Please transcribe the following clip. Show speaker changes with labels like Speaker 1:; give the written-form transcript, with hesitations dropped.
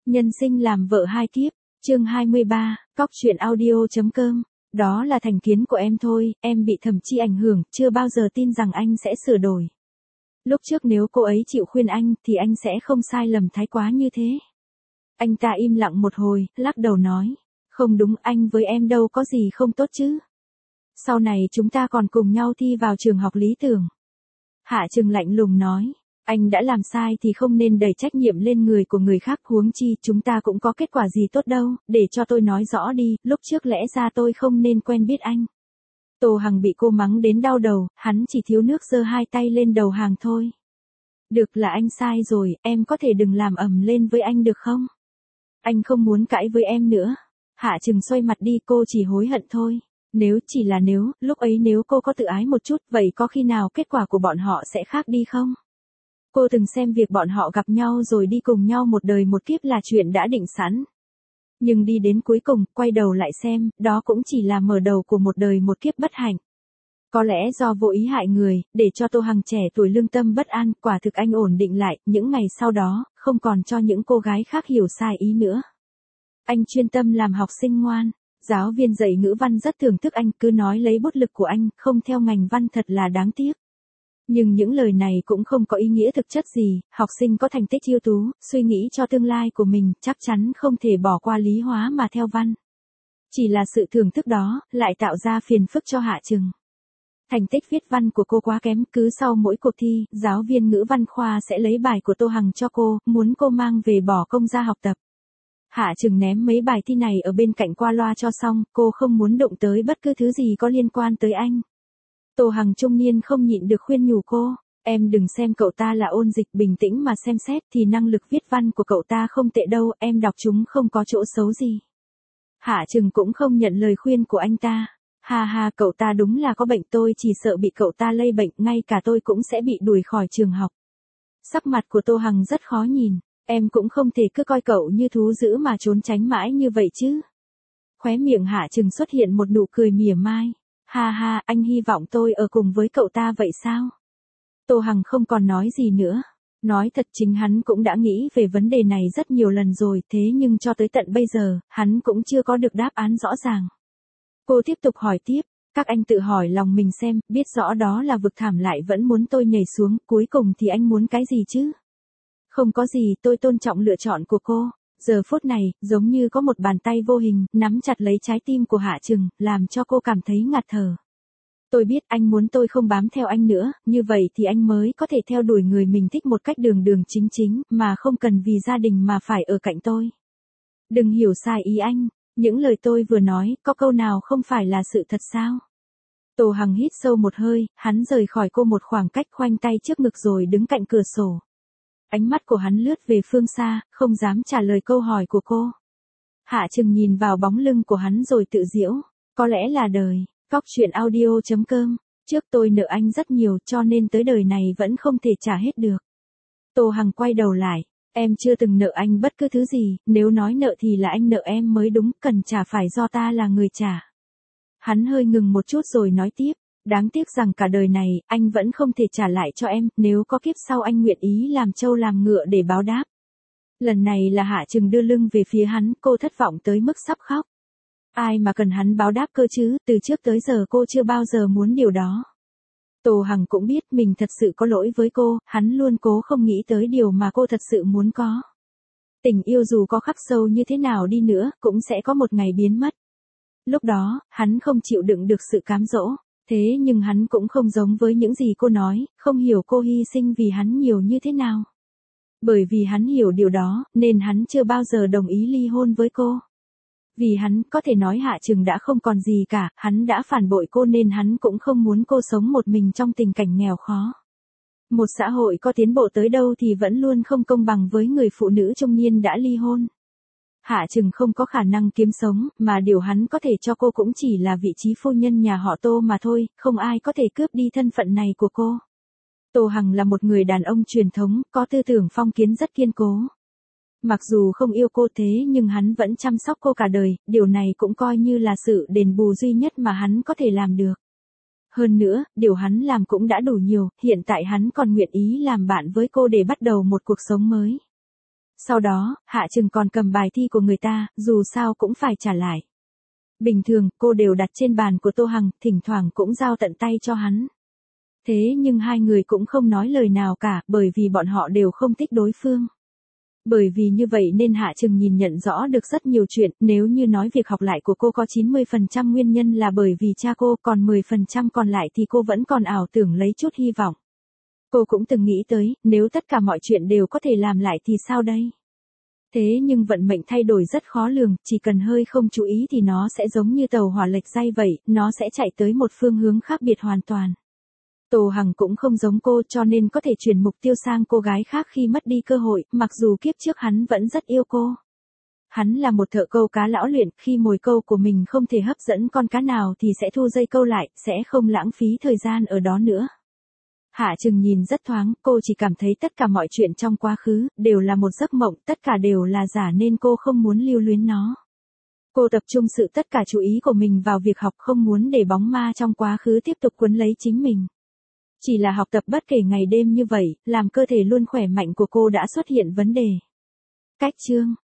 Speaker 1: Nhân sinh làm vợ hai kiếp, chương 23, cóc truyện audio.com. Đó là thành kiến của em thôi, em bị Thẩm Chi ảnh hưởng, chưa bao giờ tin rằng anh sẽ sửa đổi. Lúc trước nếu cô ấy chịu khuyên anh thì anh sẽ không sai lầm thái quá như thế. Anh ta im lặng một hồi, lắc đầu nói. Không đúng, anh với em đâu có gì không tốt chứ. Sau này chúng ta còn cùng nhau thi vào trường học lý tưởng. Hạ Trừng lạnh lùng nói. Anh đã làm sai thì không nên đẩy trách nhiệm lên người của người khác, huống chi chúng ta cũng có kết quả gì tốt đâu, để cho tôi nói rõ đi, lúc trước lẽ ra tôi không nên quen biết anh. Tô Hằng bị cô mắng đến đau đầu, hắn chỉ thiếu nước giơ hai tay lên đầu hàng thôi. Được, là anh sai rồi, em có thể đừng làm ầm lên với anh được không? Anh không muốn cãi với em nữa. Hạ Trừng xoay mặt đi, cô chỉ hối hận thôi. Nếu chỉ là nếu, lúc ấy nếu cô có tự ái một chút, vậy có khi nào kết quả của bọn họ sẽ khác đi không? Cô từng xem việc bọn họ gặp nhau rồi đi cùng nhau một đời một kiếp là chuyện đã định sẵn. Nhưng đi đến cuối cùng, quay đầu lại xem, đó cũng chỉ là mở đầu của một đời một kiếp bất hạnh. Có lẽ do vô ý hại người, để cho Tô Hằng trẻ tuổi lương tâm bất an, quả thực anh ổn định lại, những ngày sau đó, không còn cho những cô gái khác hiểu sai ý nữa. Anh chuyên tâm làm học sinh ngoan, giáo viên dạy ngữ văn rất thưởng thức anh, cứ nói lấy bút lực của anh, không theo ngành văn thật là đáng tiếc. Nhưng những lời này cũng không có ý nghĩa thực chất gì, học sinh có thành tích ưu tú, suy nghĩ cho tương lai của mình, chắc chắn không thể bỏ qua lý hóa mà theo văn. Chỉ là sự thưởng thức đó, lại tạo ra phiền phức cho Hạ Trừng. Thành tích viết văn của cô quá kém, cứ sau mỗi cuộc thi, giáo viên ngữ văn khoa sẽ lấy bài của Tô Hằng cho cô, muốn cô mang về bỏ công ra học tập. Hạ Trừng ném mấy bài thi này ở bên cạnh qua loa cho xong, cô không muốn động tới bất cứ thứ gì có liên quan tới anh. Tô Hằng trung niên không nhịn được khuyên nhủ cô, em đừng xem cậu ta là ôn dịch, bình tĩnh mà xem xét thì năng lực viết văn của cậu ta không tệ đâu, em đọc chúng không có chỗ xấu gì. Hạ Trừng cũng không nhận lời khuyên của anh ta. Ha ha, cậu ta đúng là có bệnh, tôi chỉ sợ bị cậu ta lây bệnh, ngay cả tôi cũng sẽ bị đuổi khỏi trường học. Sắc mặt của Tô Hằng rất khó nhìn, em cũng không thể cứ coi cậu như thú dữ mà trốn tránh mãi như vậy chứ. Khóe miệng Hạ Trừng xuất hiện một nụ cười mỉa mai. Ha ha, anh hy vọng tôi ở cùng với cậu ta vậy sao? Tô Hằng không còn nói gì nữa. Nói thật, chính hắn cũng đã nghĩ về vấn đề này rất nhiều lần rồi, thế nhưng cho tới tận bây giờ, hắn cũng chưa có được đáp án rõ ràng. Cô tiếp tục hỏi tiếp, các anh tự hỏi lòng mình xem, biết rõ đó là vực thẳm lại vẫn muốn tôi nhảy xuống, cuối cùng thì anh muốn cái gì chứ? Không có gì, tôi tôn trọng lựa chọn của cô. Giờ phút này, giống như có một bàn tay vô hình, nắm chặt lấy trái tim của Hạ Trừng, làm cho cô cảm thấy ngạt thở. Tôi biết anh muốn tôi không bám theo anh nữa, như vậy thì anh mới có thể theo đuổi người mình thích một cách đường đường chính chính, mà không cần vì gia đình mà phải ở cạnh tôi. Đừng hiểu sai ý anh, những lời tôi vừa nói, có câu nào không phải là sự thật sao? Tô Hằng hít sâu một hơi, hắn rời khỏi cô một khoảng cách, khoanh tay trước ngực rồi đứng cạnh cửa sổ. Ánh mắt của hắn lướt về phương xa, không dám trả lời câu hỏi của cô. Hạ Trừng nhìn vào bóng lưng của hắn rồi tự giễu, có lẽ là đời. Cóc truyện audio.com, trước tôi nợ anh rất nhiều cho nên tới đời này vẫn không thể trả hết được. Tô Hằng quay đầu lại, em chưa từng nợ anh bất cứ thứ gì, nếu nói nợ thì là anh nợ em mới đúng, cần trả phải do ta là người trả. Hắn hơi ngừng một chút rồi nói tiếp. Đáng tiếc rằng cả đời này, anh vẫn không thể trả lại cho em, nếu có kiếp sau anh nguyện ý làm trâu làm ngựa để báo đáp. Lần này là Hạ Trừng đưa lưng về phía hắn, cô thất vọng tới mức sắp khóc. Ai mà cần hắn báo đáp cơ chứ, từ trước tới giờ cô chưa bao giờ muốn điều đó. Tô Hằng cũng biết mình thật sự có lỗi với cô, hắn luôn cố không nghĩ tới điều mà cô thật sự muốn có. Tình yêu dù có khắc sâu như thế nào đi nữa, cũng sẽ có một ngày biến mất. Lúc đó, hắn không chịu đựng được sự cám dỗ. Thế nhưng hắn cũng không giống với những gì cô nói, không hiểu cô hy sinh vì hắn nhiều như thế nào. Bởi vì hắn hiểu điều đó, nên hắn chưa bao giờ đồng ý ly hôn với cô. Vì hắn, có thể nói Hạ Trừng đã không còn gì cả, hắn đã phản bội cô nên hắn cũng không muốn cô sống một mình trong tình cảnh nghèo khó. Một xã hội có tiến bộ tới đâu thì vẫn luôn không công bằng với người phụ nữ trung niên đã ly hôn. Hạ Trừng không có khả năng kiếm sống, mà điều hắn có thể cho cô cũng chỉ là vị trí phu nhân nhà họ Tô mà thôi, không ai có thể cướp đi thân phận này của cô. Tô Hằng là một người đàn ông truyền thống, có tư tưởng phong kiến rất kiên cố. Mặc dù không yêu cô thế nhưng hắn vẫn chăm sóc cô cả đời, điều này cũng coi như là sự đền bù duy nhất mà hắn có thể làm được. Hơn nữa, điều hắn làm cũng đã đủ nhiều, hiện tại hắn còn nguyện ý làm bạn với cô để bắt đầu một cuộc sống mới. Sau đó, Hạ Trừng còn cầm bài thi của người ta, dù sao cũng phải trả lại. Bình thường, cô đều đặt trên bàn của Tô Hằng, thỉnh thoảng cũng giao tận tay cho hắn. Thế nhưng hai người cũng không nói lời nào cả, bởi vì bọn họ đều không thích đối phương. Bởi vì như vậy nên Hạ Trừng nhìn nhận rõ được rất nhiều chuyện, nếu như nói việc học lại của cô có 90% nguyên nhân là bởi vì cha cô, còn 10% còn lại thì cô vẫn còn ảo tưởng lấy chút hy vọng. Cô cũng từng nghĩ tới, nếu tất cả mọi chuyện đều có thể làm lại thì sao đây? Thế nhưng vận mệnh thay đổi rất khó lường, chỉ cần hơi không chú ý thì nó sẽ giống như tàu hỏa lệch day vậy, nó sẽ chạy tới một phương hướng khác biệt hoàn toàn. Tô Hằng cũng không giống cô cho nên có thể chuyển mục tiêu sang cô gái khác khi mất đi cơ hội, mặc dù kiếp trước hắn vẫn rất yêu cô. Hắn là một thợ câu cá lão luyện, khi mồi câu của mình không thể hấp dẫn con cá nào thì sẽ thu dây câu lại, sẽ không lãng phí thời gian ở đó nữa. Hạ Trừng nhìn rất thoáng, cô chỉ cảm thấy tất cả mọi chuyện trong quá khứ, đều là một giấc mộng, tất cả đều là giả nên cô không muốn lưu luyến nó. Cô tập trung sự tất cả chú ý của mình vào việc học, không muốn để bóng ma trong quá khứ tiếp tục cuốn lấy chính mình. Chỉ là học tập bất kể ngày đêm như vậy, làm cơ thể luôn khỏe mạnh của cô đã xuất hiện vấn đề. Cách chương